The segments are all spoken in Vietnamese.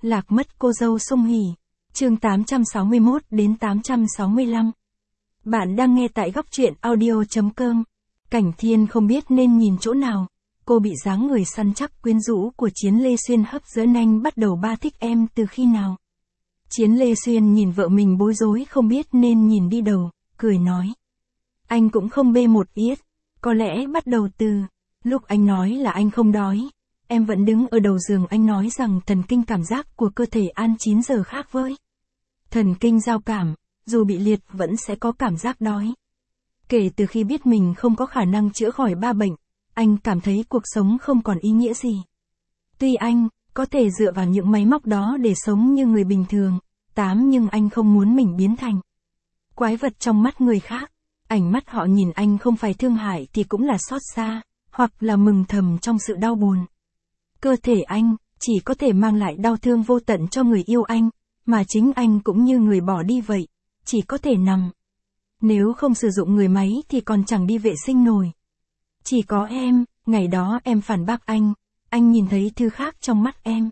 Lạc mất cô dâu Sung Hỉ. Chương 861 đến 865. Bạn đang nghe tại góc truyện audio.com. Cảnh Thiên không biết nên nhìn chỗ nào. Cô bị dáng người săn chắc quyến rũ của Chiến Lê Xuyên hấp dẫn, anh bắt đầu ba thích em từ khi nào? Chiến Lê Xuyên nhìn vợ mình bối rối không biết nên nhìn đi đầu, cười nói. Anh cũng không bê một yết, có lẽ bắt đầu từ lúc anh nói là anh không đói. Em vẫn đứng ở đầu giường, anh nói rằng thần kinh cảm giác của cơ thể ăn 9 giờ khác với thần kinh giao cảm, dù bị liệt vẫn sẽ có cảm giác đói. Kể từ khi biết mình không có khả năng chữa khỏi 3 bệnh, anh cảm thấy cuộc sống không còn ý nghĩa gì. Tuy anh có thể dựa vào những máy móc đó để sống như người bình thường, nhưng anh không muốn mình biến thành quái vật trong mắt người khác. Ánh mắt họ nhìn anh không phải thương hại thì cũng là xót xa, hoặc là mừng thầm trong sự đau buồn. Cơ thể anh chỉ có thể mang lại đau thương vô tận cho người yêu anh, mà chính anh cũng như người bỏ đi vậy, chỉ có thể nằm. Nếu không sử dụng người máy thì còn chẳng đi vệ sinh nổi. Chỉ có em, ngày đó em phản bác anh nhìn thấy thứ khác trong mắt em.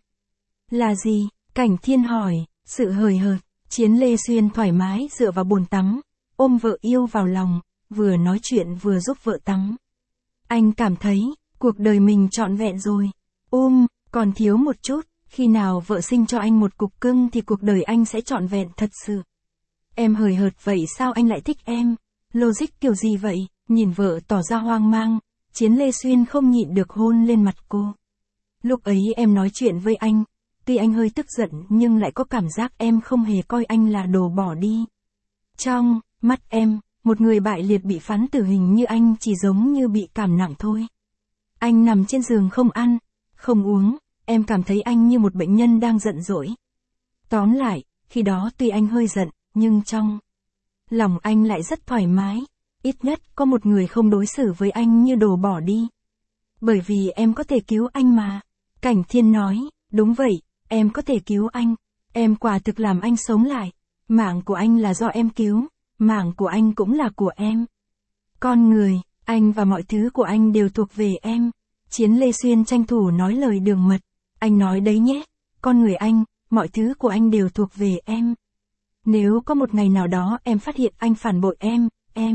Là gì? Cảnh Thiên hỏi. Sự hời hợt. Chiến Lê Xuyên thoải mái dựa vào bồn tắm, ôm vợ yêu vào lòng, vừa nói chuyện vừa giúp vợ tắm. Anh cảm thấy, cuộc đời mình trọn vẹn rồi. Còn thiếu một chút, khi nào vợ sinh cho anh một cục cưng thì cuộc đời anh sẽ trọn vẹn thật sự. Em hời hợt vậy sao anh lại thích em? Logic kiểu gì vậy? Nhìn vợ tỏ ra hoang mang, Chiến Lê Xuyên không nhịn được hôn lên mặt cô. Lúc ấy em nói chuyện với anh, tuy anh hơi tức giận nhưng lại có cảm giác em không hề coi anh là đồ bỏ đi. Trong mắt em, một người bại liệt bị phán tử hình như anh chỉ giống như bị cảm nặng thôi. Anh nằm trên giường không ăn, không uống, em cảm thấy anh như một bệnh nhân đang giận dỗi. Tóm lại, khi đó tuy anh hơi giận, nhưng trong lòng anh lại rất thoải mái. Ít nhất có một người không đối xử với anh như đồ bỏ đi. Bởi vì em có thể cứu anh mà. Cảnh Thiên nói, đúng vậy, em có thể cứu anh. Em quả thực làm anh sống lại. Mạng của anh là do em cứu, mạng của anh cũng là của em. Con người, anh và mọi thứ của anh đều thuộc về em. Chiến Lê Xuyên tranh thủ nói lời đường mật. Anh nói đấy nhé, con người anh, mọi thứ của anh đều thuộc về em. Nếu có một ngày nào đó em phát hiện anh phản bội em,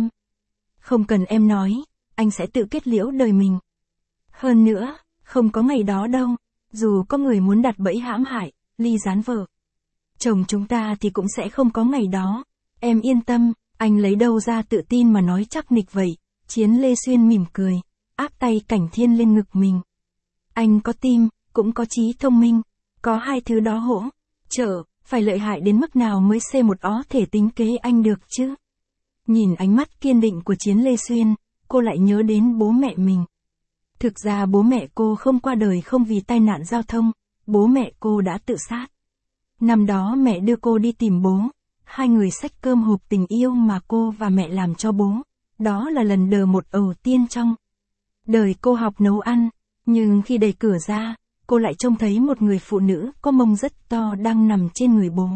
không cần em nói, anh sẽ tự kết liễu đời mình. Hơn nữa, không có ngày đó đâu, dù có người muốn đặt bẫy hãm hại, ly gián vợ chồng chúng ta thì cũng sẽ không có ngày đó. Em yên tâm, anh lấy đâu ra tự tin mà nói chắc nịch vậy. Chiến Lê Xuyên mỉm cười, áp tay Cảnh Thiên lên ngực mình. Anh có tim, cũng có trí thông minh, có hai thứ đó hỗ trợ, phải lợi hại đến mức nào mới C1O thể tính kế anh được chứ? Nhìn ánh mắt kiên định của Chiến Lê Xuyên, cô lại nhớ đến bố mẹ mình. Thực ra bố mẹ cô không qua đời không vì tai nạn giao thông, bố mẹ cô đã tự sát. Năm đó mẹ đưa cô đi tìm bố, hai người xách cơm hộp tình yêu mà cô và mẹ làm cho bố. Đó là lần đầu tiên trong đời cô học nấu ăn, nhưng khi đẩy cửa ra, cô lại trông thấy một người phụ nữ có mông rất to đang nằm trên người bố.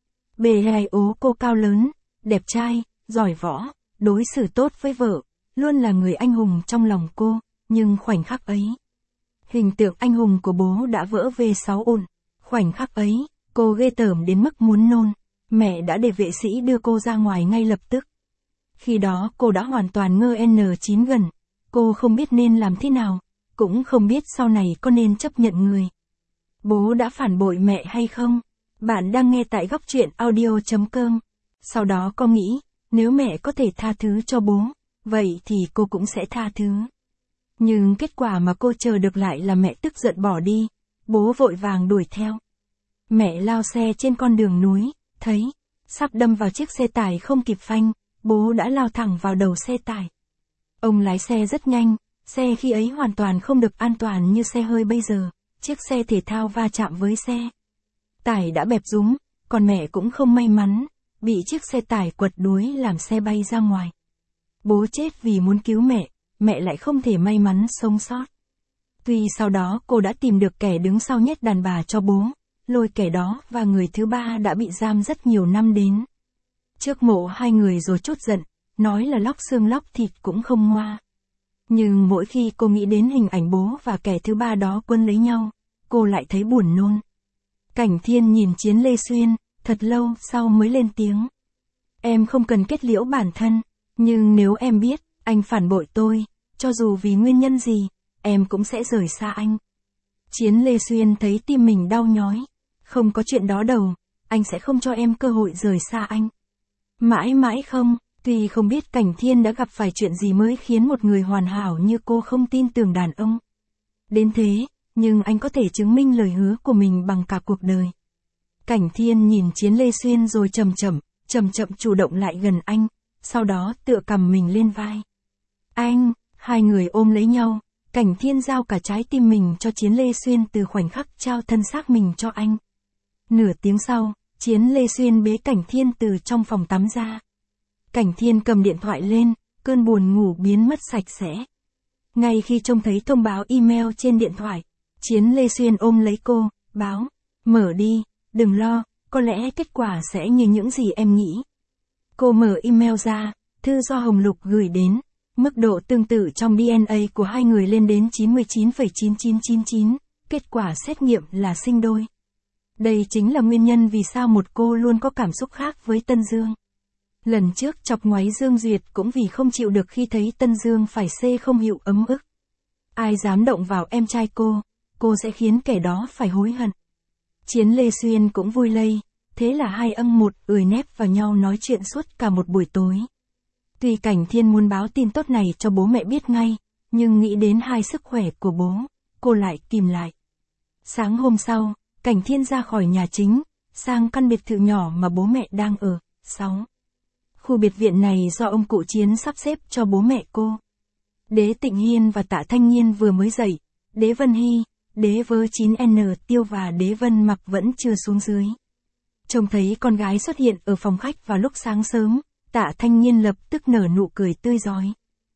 Bề ngoài cô cao lớn, đẹp trai, giỏi võ, đối xử tốt với vợ, luôn là người anh hùng trong lòng cô, nhưng khoảnh khắc ấy, hình tượng anh hùng của bố đã vỡ về 6 ổn. Khoảnh khắc ấy, cô ghê tởm đến mức muốn nôn, mẹ đã để vệ sĩ đưa cô ra ngoài ngay lập tức. Khi đó cô đã hoàn toàn ngơ N9 gần, cô không biết nên làm thế nào, cũng không biết sau này có nên chấp nhận người bố đã phản bội mẹ hay không. Bạn đang nghe tại góc truyện audio.com. Sau đó cô nghĩ, nếu mẹ có thể tha thứ cho bố, vậy thì cô cũng sẽ tha thứ. Nhưng kết quả mà cô chờ được lại là mẹ tức giận bỏ đi, bố vội vàng đuổi theo. Mẹ lao xe trên con đường núi, thấy sắp đâm vào chiếc xe tải không kịp phanh, bố đã lao thẳng vào đầu xe tải. Ông lái xe rất nhanh, xe khi ấy hoàn toàn không được an toàn như xe hơi bây giờ, chiếc xe thể thao va chạm với xe tải đã bẹp rúm, còn mẹ cũng không may mắn, bị chiếc xe tải quật đuối làm xe bay ra ngoài. Bố chết vì muốn cứu mẹ lại không thể may mắn sống sót. Tuy sau đó cô đã tìm được kẻ đứng sau nhét đàn bà cho bố, lôi kẻ đó và người thứ ba đã bị giam rất nhiều năm đến trước mộ hai người rồi trút giận, nói là lóc xương lóc thịt cũng không ngoa. Nhưng mỗi khi cô nghĩ đến hình ảnh bố và kẻ thứ ba đó quân lấy nhau, cô lại thấy buồn nôn. Cảnh Thiên nhìn Chiến Lê Xuyên, thật lâu sau mới lên tiếng. Em không cần kết liễu bản thân, nhưng nếu em biết, anh phản bội tôi, cho dù vì nguyên nhân gì, em cũng sẽ rời xa anh. Chiến Lê Xuyên thấy tim mình đau nhói. Không có chuyện đó đâu, anh sẽ không cho em cơ hội rời xa anh. Mãi mãi không, tuy không biết Cảnh Thiên đã gặp phải chuyện gì mới khiến một người hoàn hảo như cô không tin tưởng đàn ông. Đến thế, nhưng anh có thể chứng minh lời hứa của mình bằng cả cuộc đời. Cảnh Thiên nhìn Chiến Lê Xuyên rồi chậm chậm chủ động lại gần anh, sau đó tựa cầm mình lên vai. Anh, hai người ôm lấy nhau, Cảnh Thiên giao cả trái tim mình cho Chiến Lê Xuyên từ khoảnh khắc trao thân xác mình cho anh. Nửa tiếng sau, Chiến Lê Xuyên bế Cảnh Thiên từ trong phòng tắm ra. Cảnh Thiên cầm điện thoại lên, cơn buồn ngủ biến mất sạch sẽ. Ngay khi trông thấy thông báo email trên điện thoại, Chiến Lê Xuyên ôm lấy cô, báo, mở đi, đừng lo, có lẽ kết quả sẽ như những gì em nghĩ. Cô mở email ra, thư do Hồng Lục gửi đến, mức độ tương tự trong DNA của hai người lên đến 99,9999, kết quả xét nghiệm là sinh đôi. Đây chính là nguyên nhân vì sao một cô luôn có cảm xúc khác với Tân Dương. Lần trước chọc ngoáy Dương Duyệt cũng vì không chịu được khi thấy Tân Dương phải không hiệu ấm ức. Ai dám động vào em trai cô sẽ khiến kẻ đó phải hối hận. Chiến Lê Xuyên cũng vui lây, thế là hai một ười nép vào nhau nói chuyện suốt cả một buổi tối. Tuy Cảnh Thiên muốn báo tin tốt này cho bố mẹ biết ngay, nhưng nghĩ đến hai sức khỏe của bố, cô lại kìm lại. Sáng hôm sau, Cảnh Thiên ra khỏi nhà chính, sang căn biệt thự nhỏ mà bố mẹ đang ở, 6. Khu biệt viện này do ông cụ Chiến sắp xếp cho bố mẹ cô. Đế Tịnh Hiên và Tạ Thanh Nhiên vừa mới dậy, Đế Vân Hy, Đế Vơ 9N Tiêu và Đế Vân Mặc vẫn chưa xuống dưới. Trông thấy con gái xuất hiện ở phòng khách vào lúc sáng sớm, Tạ Thanh Nhiên lập tức nở nụ cười tươi rói.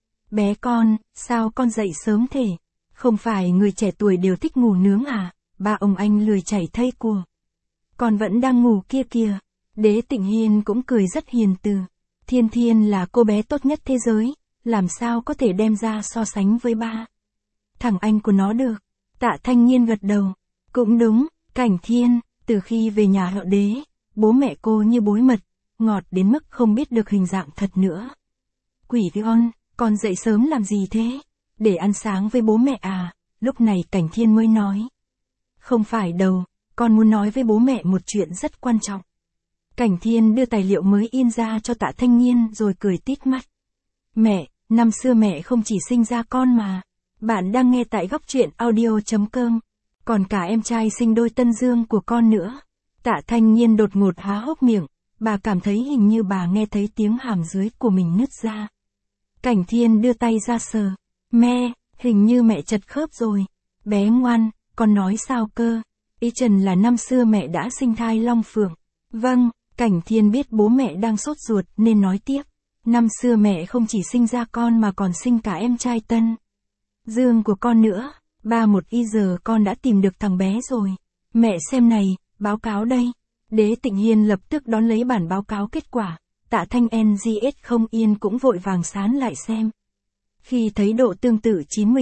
Bé con, sao con dậy sớm thế? Không phải người trẻ tuổi đều thích ngủ nướng à? Ba ông anh lười chảy thây của. Con vẫn đang ngủ kia kìa. Đế Tịnh Hiên cũng cười rất hiền từ. Thiên Thiên là cô bé tốt nhất thế giới, làm sao có thể đem ra so sánh với ba. Thằng anh của nó được. Tạ Thanh Nhiên gật đầu. Cũng đúng, Cảnh Thiên, từ khi về nhà họ Đế, bố mẹ cô như bối mật, ngọt đến mức không biết được hình dạng thật nữa. Quỷ con dậy sớm làm gì thế? Để ăn sáng với bố mẹ à? Lúc này Cảnh Thiên mới nói. Không phải đâu, con muốn nói với bố mẹ một chuyện rất quan trọng. Cảnh Thiên đưa tài liệu mới in ra cho Tạ Thanh Nhiên rồi cười tít mắt. Mẹ, năm xưa mẹ không chỉ sinh ra con mà. Bạn đang nghe tại góc truyện audio.com. Còn cả em trai sinh đôi Tân Dương của con nữa. Tạ Thanh Nhiên đột ngột há hốc miệng. Bà cảm thấy hình như bà nghe thấy tiếng hàm dưới của mình nứt ra. Cảnh Thiên đưa tay ra sờ. Mẹ, hình như mẹ chật khớp rồi. Bé ngoan, con nói sao cơ? Ý Trần là năm xưa mẹ đã sinh thai Long Phượng. Vâng, Cảnh Thiên biết bố mẹ đang sốt ruột nên nói tiếp. Năm xưa mẹ không chỉ sinh ra con mà còn sinh cả em trai Tân Dương của con nữa. 31 giờ con đã tìm được thằng bé rồi. Mẹ xem này, báo cáo đây. Đế Tịnh Hiên lập tức đón lấy bản báo cáo kết quả. Tạ Thanh NGS không yên cũng vội vàng sán lại xem. Khi thấy độ tương tự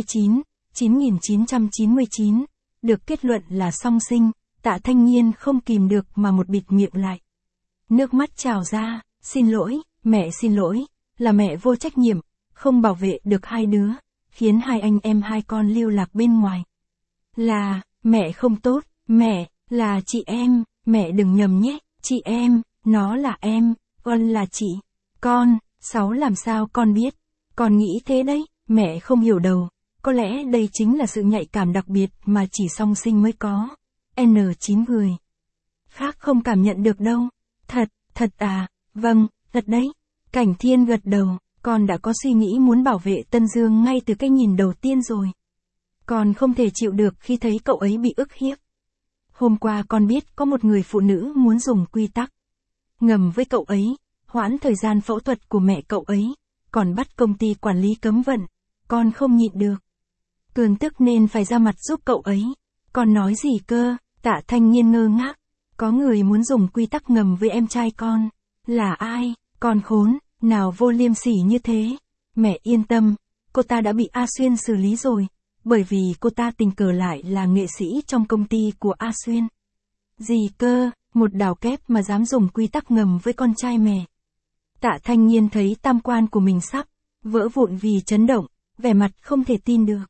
99,9999, được kết luận là song sinh, Tạ Thanh Nhiên không kìm được mà một bịt miệng lại. Nước mắt trào ra, xin lỗi, mẹ xin lỗi, là mẹ vô trách nhiệm, không bảo vệ được hai đứa, khiến hai anh em hai con lưu lạc bên ngoài. Là, mẹ không tốt, mẹ, là chị em, mẹ đừng nhầm nhé, chị em, nó là em, con là chị, con, 6 làm sao con biết, con nghĩ thế đấy, mẹ không hiểu đâu, có lẽ đây chính là sự nhạy cảm đặc biệt mà chỉ song sinh mới có. N9 người khác không cảm nhận được đâu. Thật à, vâng, thật đấy. Cảnh Thiên gật đầu, con đã có suy nghĩ muốn bảo vệ Tân Dương ngay từ cái nhìn đầu tiên rồi. Con không thể chịu được khi thấy cậu ấy bị ức hiếp. Hôm qua con biết có một người phụ nữ muốn dùng quy tắc ngầm với cậu ấy, hoãn thời gian phẫu thuật của mẹ cậu ấy, còn bắt công ty quản lý cấm vận. Con không nhịn được. Cơn tức nên phải ra mặt giúp cậu ấy. Con nói gì cơ? Tạ Thanh Nhiên ngơ ngác. Có người muốn dùng quy tắc ngầm với em trai con. Là ai? Con khốn, nào vô liêm sỉ như thế. Mẹ yên tâm, cô ta đã bị A Xuyên xử lý rồi, bởi vì cô ta tình cờ lại là nghệ sĩ trong công ty của A Xuyên. Gì cơ, một đào kép mà dám dùng quy tắc ngầm với con trai mẹ. Tạ Thanh Nhiên thấy tam quan của mình sắp vỡ vụn vì chấn động, vẻ mặt không thể tin được.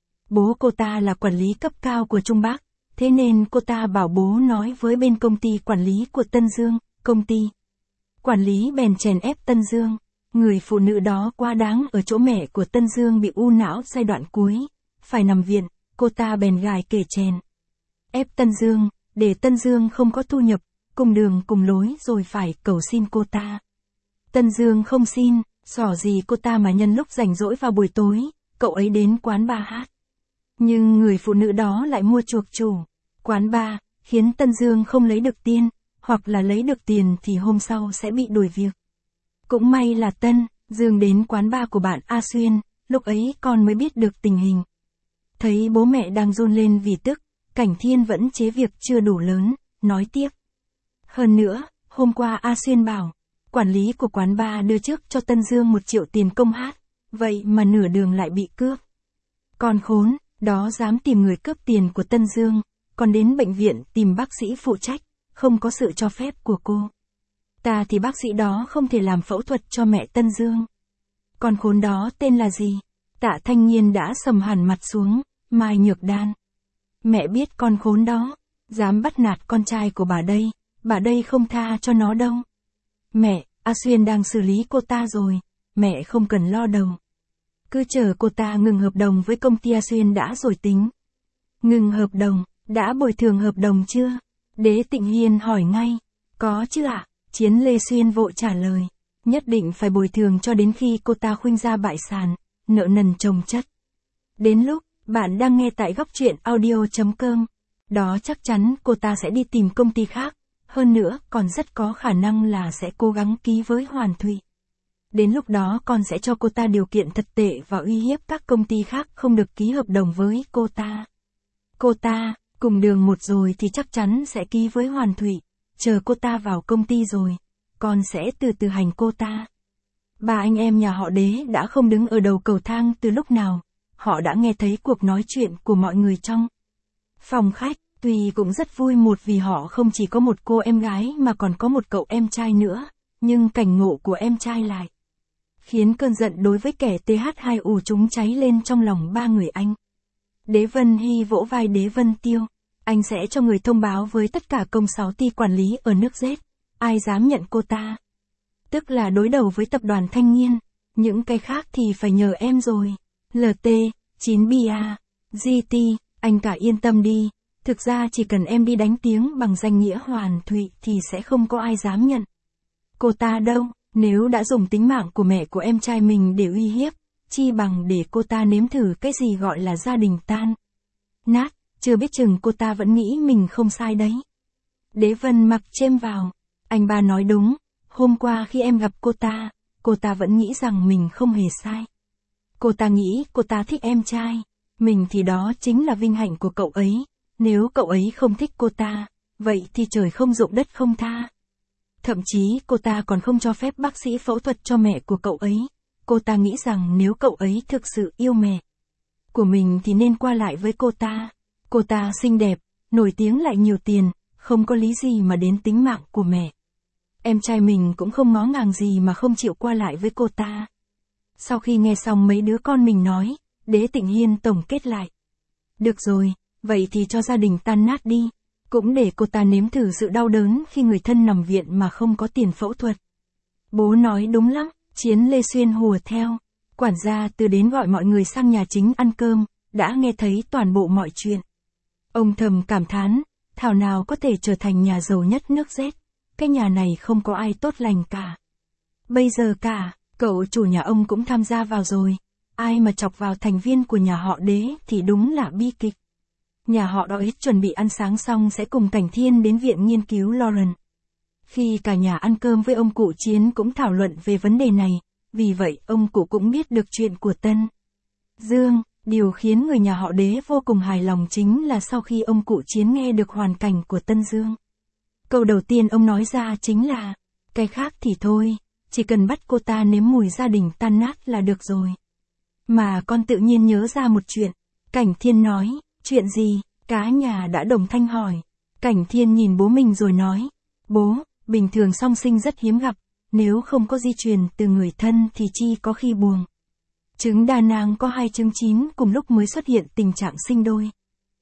Bố cô ta là quản lý cấp cao của Trung Bắc, thế nên cô ta bảo bố nói với bên công ty quản lý của Tân Dương, công ty. Quản lý bèn chèn ép Tân Dương, người phụ nữ đó quá đáng ở chỗ mẹ của Tân Dương bị u não giai đoạn cuối, phải nằm viện, cô ta bèn gài kể chèn. Ép Tân Dương, để Tân Dương không có thu nhập, cùng đường cùng lối rồi phải cầu xin cô ta. Tân Dương không xin, xỏ gì cô ta mà nhân lúc rảnh rỗi vào buổi tối, cậu ấy đến quán bar hát. Nhưng người phụ nữ đó lại mua chuộc chủ quán bar, khiến Tân Dương không lấy được tiền, hoặc là lấy được tiền thì hôm sau sẽ bị đuổi việc. Cũng may là Tân Dương đến quán bar của bạn A Xuyên, lúc ấy con mới biết được tình hình. Thấy bố mẹ đang run lên vì tức, Cảnh Thiên vẫn chế việc chưa đủ lớn, nói tiếp. Hơn nữa, hôm qua A Xuyên bảo, quản lý của quán bar đưa trước cho Tân Dương 1 triệu tiền công hát, vậy mà nửa đường lại bị cướp. Con khốn, đó dám tìm người cướp tiền của Tân Dương, còn đến bệnh viện tìm bác sĩ phụ trách, không có sự cho phép của cô. Ta thì bác sĩ đó không thể làm phẫu thuật cho mẹ Tân Dương. Con khốn đó tên là gì? Tạ Thanh Nhiên đã sầm hẳn mặt xuống, Mai Nhược Đan. Mẹ biết con khốn đó, dám bắt nạt con trai của bà đây không tha cho nó đâu. Mẹ, A Xuyên đang xử lý cô ta rồi, mẹ không cần lo đầu. Cứ chờ cô ta ngừng hợp đồng với công ty A Xuyên đã rồi tính. Ngừng hợp đồng, đã bồi thường hợp đồng chưa? Đế Tịnh Hiên hỏi ngay. Có chứ ạ, Chiến Lê Xuyên vội trả lời. Nhất định phải bồi thường cho đến khi cô ta khuynh ra bại sản, nợ nần chồng chất. Đến lúc, bạn đang nghe tại góc truyện audio.com. Đó chắc chắn cô ta sẽ đi tìm công ty khác, hơn nữa còn rất có khả năng là sẽ cố gắng ký với Hoàn Thụy. Đến lúc đó con sẽ cho cô ta điều kiện thật tệ và uy hiếp các công ty khác không được ký hợp đồng với cô ta. Cô ta, cùng đường một rồi thì chắc chắn sẽ ký với Hoàn Thụy, chờ cô ta vào công ty rồi, con sẽ từ từ hành cô ta. Ba anh em nhà họ Đế đã không đứng ở đầu cầu thang từ lúc nào, họ đã nghe thấy cuộc nói chuyện của mọi người trong phòng khách, tuy cũng rất vui một vì họ không chỉ có một cô em gái mà còn có một cậu em trai nữa, nhưng cảnh ngộ của em trai lại khiến cơn giận đối với kẻ TH2U chúng cháy lên trong lòng ba người anh. Đế Vân Hy vỗ vai Đế Vân Tiêu, anh sẽ cho người thông báo với tất cả công 6 ty quản lý ở nước Z, ai dám nhận cô ta. Tức là đối đầu với tập đoàn Thanh Nhiên, những cái khác thì phải nhờ em rồi. LT, 9BA, GT, anh cả yên tâm đi, thực ra chỉ cần em đi đánh tiếng bằng danh nghĩa Hoàn Thụy thì sẽ không có ai dám nhận cô ta đâu. Nếu đã dùng tính mạng của mẹ của em trai mình để uy hiếp, chi bằng để cô ta nếm thử cái gì gọi là gia đình tan nát, chưa biết chừng cô ta vẫn nghĩ mình không sai đấy. Đế Vân mặc chêm vào, anh ba nói đúng, hôm qua khi em gặp cô ta vẫn nghĩ rằng mình không hề sai. Cô ta nghĩ cô ta thích em trai, mình thì đó chính là vinh hạnh của cậu ấy, nếu cậu ấy không thích cô ta, vậy thì trời không dụng đất không tha. Thậm chí cô ta còn không cho phép bác sĩ phẫu thuật cho mẹ của cậu ấy. Cô ta nghĩ rằng nếu cậu ấy thực sự yêu mẹ của mình thì nên qua lại với cô ta. Cô ta xinh đẹp, nổi tiếng lại nhiều tiền, không có lý gì mà đến tính mạng của mẹ. Em trai mình cũng không ngó ngàng gì mà không chịu qua lại với cô ta. Sau khi nghe xong mấy đứa con mình nói, Đế Tịnh Hiên tổng kết lại. Được rồi, vậy thì cho gia đình tan nát đi. Cũng để cô ta nếm thử sự đau đớn khi người thân nằm viện mà không có tiền phẫu thuật. Bố nói đúng lắm, Chiến Lê Xuyên hùa theo. Quản gia từ đến gọi mọi người sang nhà chính ăn cơm, đã nghe thấy toàn bộ mọi chuyện. Ông thầm cảm thán, thảo nào có thể trở thành nhà giàu nhất nước Z. Cái nhà này không có ai tốt lành cả. Bây giờ cả, cậu chủ nhà ông cũng tham gia vào rồi. Ai mà chọc vào thành viên của nhà họ Đế thì đúng là bi kịch. Nhà họ Đói chuẩn bị ăn sáng xong sẽ cùng Cảnh Thiên đến viện nghiên cứu Lauren. Khi cả nhà ăn cơm với ông cụ Chiến cũng thảo luận về vấn đề này, vì vậy ông cụ cũng biết được chuyện của Tân Dương. Điều khiến người nhà họ Đế vô cùng hài lòng chính là sau khi ông cụ Chiến nghe được hoàn cảnh của Tân Dương. Câu đầu tiên ông nói ra chính là, cái khác thì thôi, chỉ cần bắt cô ta nếm mùi gia đình tan nát là được rồi. Mà con tự nhiên nhớ ra một chuyện, Cảnh Thiên nói, chuyện gì? Cả nhà đã đồng thanh hỏi. Cảnh Thiên nhìn bố mình rồi nói, bố, bình thường song sinh rất hiếm gặp, nếu không có di truyền từ người thân thì chi có khi buồng. Trứng đa nang có 2 trứng chín cùng lúc mới xuất hiện tình trạng sinh đôi.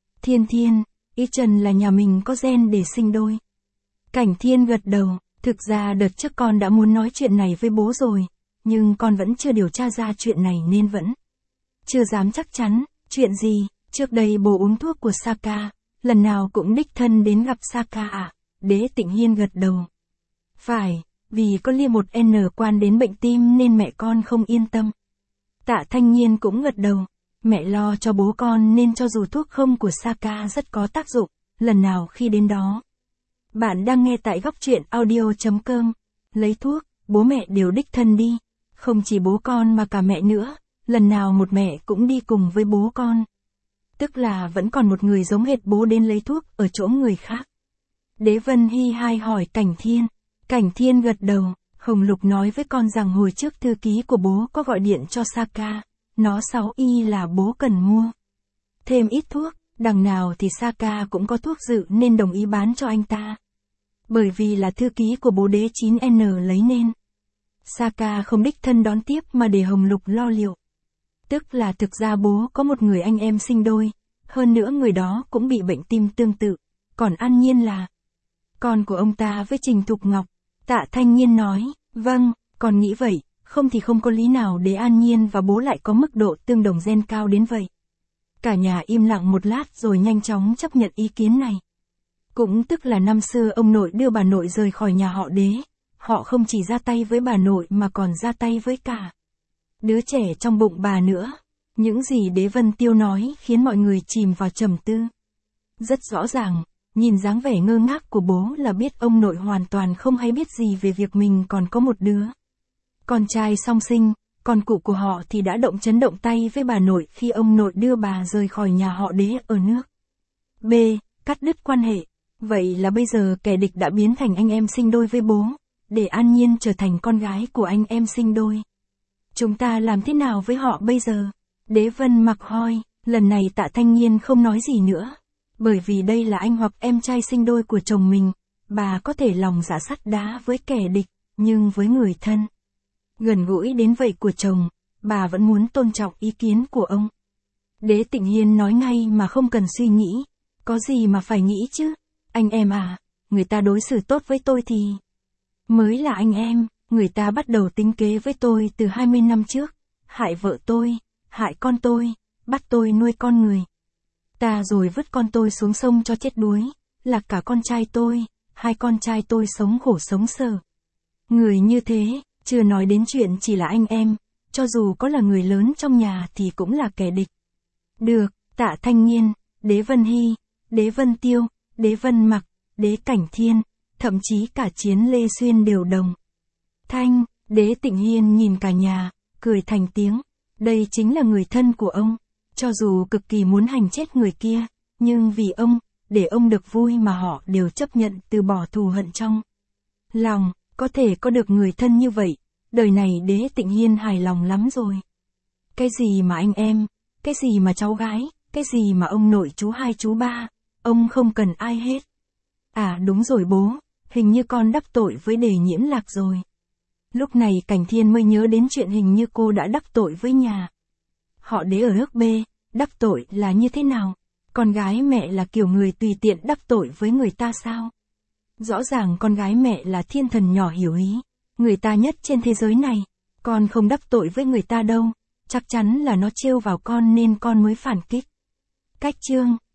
Thiên, ý Trần là nhà mình có gen để sinh đôi. Cảnh Thiên gật đầu, thực ra đợt trước con đã muốn nói chuyện này với bố rồi, nhưng con vẫn chưa điều tra ra chuyện này nên vẫn chưa dám chắc chắn. Chuyện gì? Trước đây bố uống thuốc của Saka, lần nào cũng đích thân đến gặp Saka à? Đế Tịnh Hiên gật đầu. Phải, vì có liên một N quan đến bệnh tim nên mẹ con không yên tâm. Tạ Thanh Nhiên cũng gật đầu. Mẹ lo cho bố con nên cho dù thuốc không của Saka rất có tác dụng, lần nào khi đến đó. Bạn đang nghe tại góc truyện audio.com. Lấy thuốc, bố mẹ đều đích thân đi. Không chỉ bố con mà cả mẹ nữa, lần nào một mẹ cũng đi cùng với bố con. Tức là vẫn còn một người giống hệt bố đến lấy thuốc ở chỗ người khác. Đế Vân Hy hai hỏi Cảnh Thiên. Cảnh Thiên gật đầu. Hồng Lục nói với con rằng hồi trước thư ký của bố có gọi điện cho Saka, nó 6 y là bố cần mua thêm ít thuốc, đằng nào thì Saka cũng có thuốc dự nên đồng ý bán cho anh ta. Bởi vì là thư ký của bố Đế 9N lấy nên Saka không đích thân đón tiếp mà để Hồng Lục lo liệu. Tức là thực ra bố có một người anh em sinh đôi, hơn nữa người đó cũng bị bệnh tim tương tự, còn An Nhiên là con của ông ta với Trình Thục Ngọc. Tạ Thanh Nhiên nói, vâng, con nghĩ vậy, không thì không có lý nào để An Nhiên và bố lại có mức độ tương đồng gen cao đến vậy. Cả nhà im lặng một lát rồi nhanh chóng chấp nhận ý kiến này. Cũng tức là năm xưa ông nội đưa bà nội rời khỏi nhà họ Đế, họ không chỉ ra tay với bà nội mà còn ra tay với cả đứa trẻ trong bụng bà nữa. Những gì Đế Vân Tiêu nói khiến mọi người chìm vào trầm tư. Rất rõ ràng, nhìn dáng vẻ ngơ ngác của bố là biết ông nội hoàn toàn không hay biết gì về việc mình còn có một đứa con trai song sinh, còn cụ của họ thì đã chấn động tay với bà nội khi ông nội đưa bà rời khỏi nhà họ Đế ở nước B, cắt đứt quan hệ. Vậy là bây giờ kẻ địch đã biến thành anh em sinh đôi với bố, để An Nhiên trở thành con gái của anh em sinh đôi. Chúng ta làm thế nào với họ bây giờ? Đế Vân Mặc hỏi. Lần này Tạ Thanh Nhiên không nói gì nữa. Bởi vì đây là anh hoặc em trai sinh đôi của chồng mình, bà có thể lòng dạ sắt đá với kẻ địch, nhưng với người thân gần gũi đến vậy của chồng, bà vẫn muốn tôn trọng ý kiến của ông. Đế Tịnh Hiên nói ngay mà không cần suy nghĩ. Có gì mà phải nghĩ chứ? Anh em à, người ta đối xử tốt với tôi thì mới là anh em. Người ta bắt đầu tính kế với tôi từ 20 năm trước, hại vợ tôi, hại con tôi, bắt tôi nuôi con người ta rồi vứt con tôi xuống sông cho chết đuối, là cả con trai tôi, 2 con trai tôi sống khổ sống sở. Người như thế, chưa nói đến chuyện chỉ là anh em, cho dù có là người lớn trong nhà thì cũng là kẻ địch. Được, Tạ Thanh Nhiên, Đế Vân Hy, Đế Vân Tiêu, Đế Vân Mặc, Đế Cảnh Thiên, thậm chí cả Chiến Lê Xuyên đều đồng thanh. Đế Tịnh Hiên nhìn cả nhà, cười thành tiếng. Đây chính là người thân của ông. Cho dù cực kỳ muốn hành chết người kia, nhưng vì ông, để ông được vui mà họ đều chấp nhận từ bỏ thù hận trong lòng. Có thể có được người thân như vậy, đời này Đế Tịnh Hiên hài lòng lắm rồi. Cái gì mà anh em, cái gì mà cháu gái, cái gì mà ông nội chú 2 chú 3, ông không cần ai hết. À đúng rồi bố, hình như con đắc tội với Đề Nhiễm Lạc rồi. Lúc này Cảnh Thiên mới nhớ đến chuyện hình như cô đã đắc tội với nhà họ Đế ở nước B. Đắc tội là như thế nào? Con gái mẹ là kiểu người tùy tiện đắc tội với người ta sao? Rõ ràng con gái mẹ là thiên thần nhỏ hiểu ý, người ta nhất trên thế giới này. Con không đắc tội với người ta đâu, chắc chắn là nó trêu vào con nên con mới phản kích. Cách chương